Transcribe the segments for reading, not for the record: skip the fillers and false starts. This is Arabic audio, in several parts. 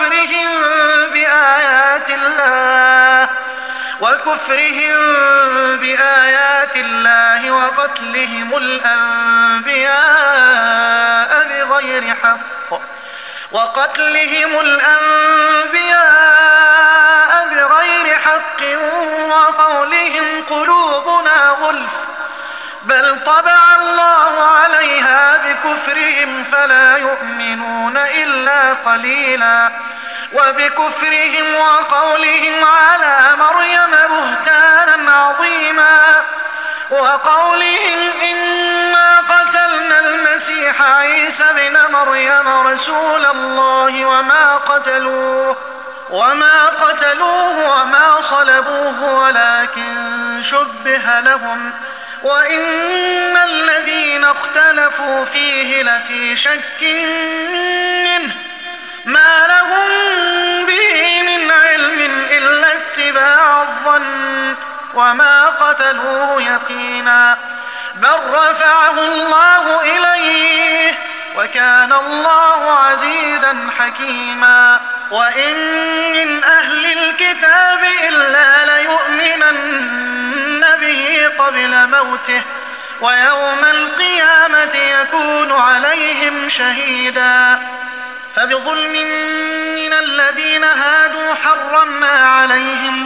بآيات الله وقتلهم الأنبياء بغير حق وقولهم قلوبنا غلف بل طبع الله عليها بكفرهم فلا يؤمنون إلا قليلا وبكفرهم وقولهم على مريم بهتانا عظيما وقولهم إنا قتلنا المسيح عيسى ابن مريم رسول الله وما قتلوه وما صلبوه ولكن شبه لهم وإن الذين اختلفوا فيه لفي شك منه ما لهم به من علم إلا اتباع الظن وما قتلوه يقينا بل رفعه الله إليه وكان الله عزيزا حكيما وإن من أهل الكتاب إلا ليؤمنن به قبل موته ويوم القيامة يكون عليهم شهيدا فبظلم من الذين هادوا حرمنا عليهم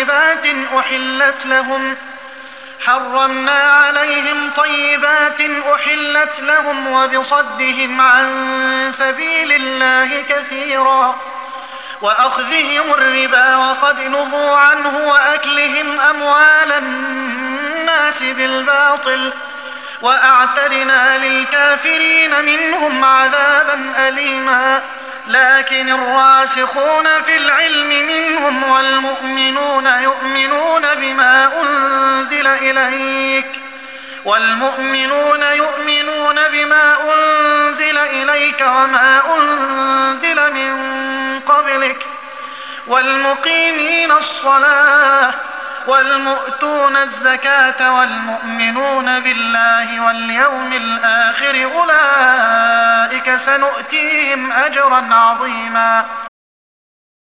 طيبات أحلت لهم وبصدهم عن سبيل الله كثيرا وأخذهم الربا وقد نهوا عنه وأكلهم أموال الناس بالباطل وأعتدنا للكافرين منهم عذابا أليما لكن الراسخون في العلم منهم والمؤمنون يؤمنون بما أنزل إليك وما أنزل من قبلك والمقيمين الصلاة والمؤتون الزكاة والمؤمنون بالله واليوم الآخر أولئك سنؤتيهم أجرا عظيما